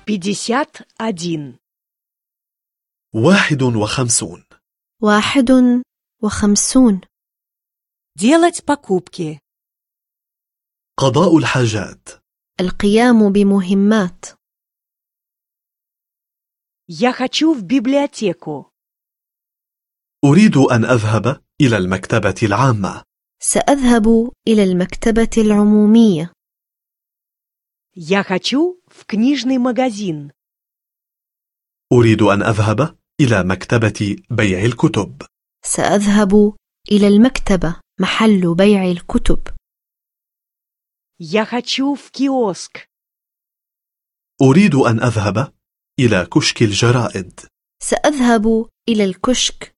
51. 51. 51. Делать покупки. قضاء الحاجات. القيام بمهمات. Я хочу в библиотеку. أريد أن أذهب إلى المكتبة العامة. سأذهب إلى المكتبة العمومية. Я хочу в книжный магазин. أريد أن أذهب إلى مكتبة بيع الكتب. سأذهب إلى المكتبة محل بيع الكتب. Я хочу в киоск. أريد أن أذهب إلى كشك الجرائد. سأذهب إلى الكشك.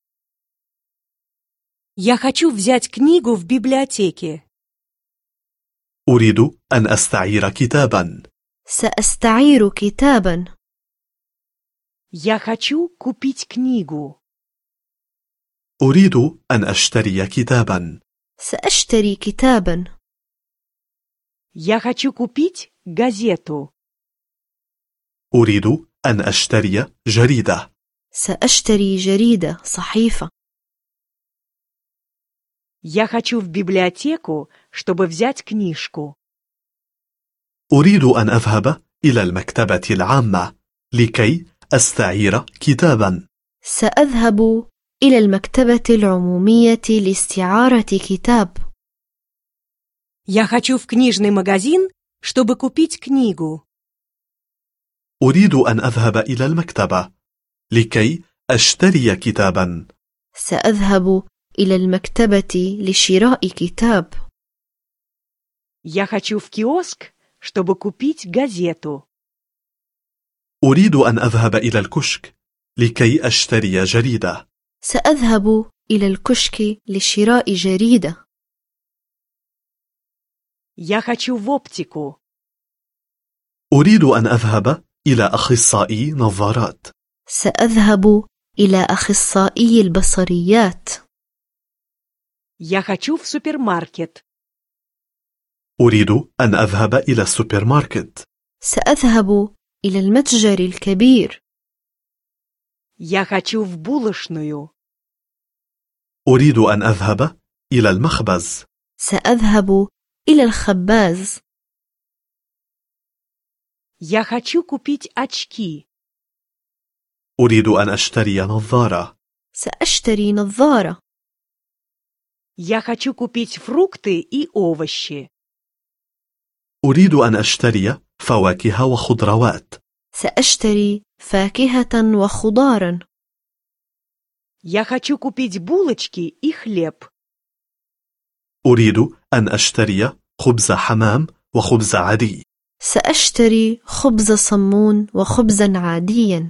Я хочу взять книгу в библиотеке. أريد أن أستعير كتابا. سأستعير كتابا. Я хочу купить книгу. أريد أن أشتري كتابا. سأشتري كتابا. Я хочу купить газету. أريد أن أشتري جريدة. سأشتري جريدة صحيفة. Я хочу в библиотеку, чтобы взять книжку. أريد أن أذهب إلى المكتبة العامة لكي أستعير كتابا. سأذهب إلى المكتبة العمومية لاستعارة كتاب. Я хочу в книжный магазин, чтобы купить книгу. أريد أن أذهب إلى المكتبة لكي أشتري كتابا. سأذهب إلى المكتبة لشراء كتاب. Я хочу в киоск, чтобы купить газету. أريد أن أذهب إلى الكشك لكي أشتري جريدة. سأذهب إلى الكشك لشراء جريدة. Я хочу в оптику. أريد أن أذهب إلى أخصائي نظارات. سأذهب إلى أخصائي البصريات. Я хочу в супермаркет. أريد أن أذهب إلى السوبر ماركت. سأذهب إلى المتجر الكبير. Я хочу в булочную. أريد أن أذهب إلى المخبز. سأذهب إلى الخباز. Я хочу купить очки. أريد أن أشتري نظارة. سأشتري نظارة. Я хочу купить фрукты и овощи. أريد أن أشتري فواكه وخضروات. سأشتري فاكهة وخضارا. Я хочу купить булочки и хлеб. أريد أن أشتري خبز حمام وخبز عادي. سأشتري خبز صمون وخبزا عاديا.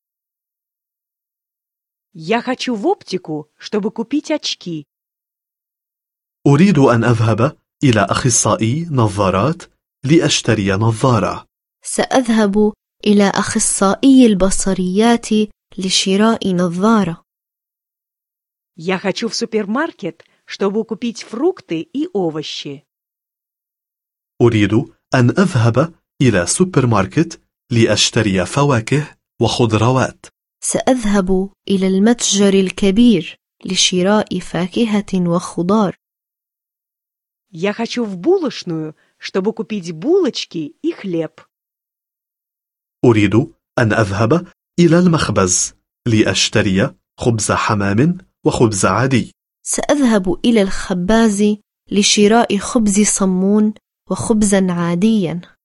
Я хочу в оптику, чтобы купить очки. أريد أن أذهب إلى أخصائي نظارات لأشتري نظارة. سأذهب إلى أخصائي البصريات لشراء نظارة. Я хочу в супермаркет, чтобы купить фрукты и овощи. أريد أن أذهب إلى سوبر ماركت لأشتري فواكه وخضروات. سأذهب إلى المتجر الكبير لشراء فاكهة وخضار. Я хочу в булочную, чтобы купить булочки и хлеб. أريد أن أذهب إلى المخبز لأشتري خبز حمام وخبز عادي. سأذهب إلى الخباز لشراء خبز صمون وخبزا عاديا.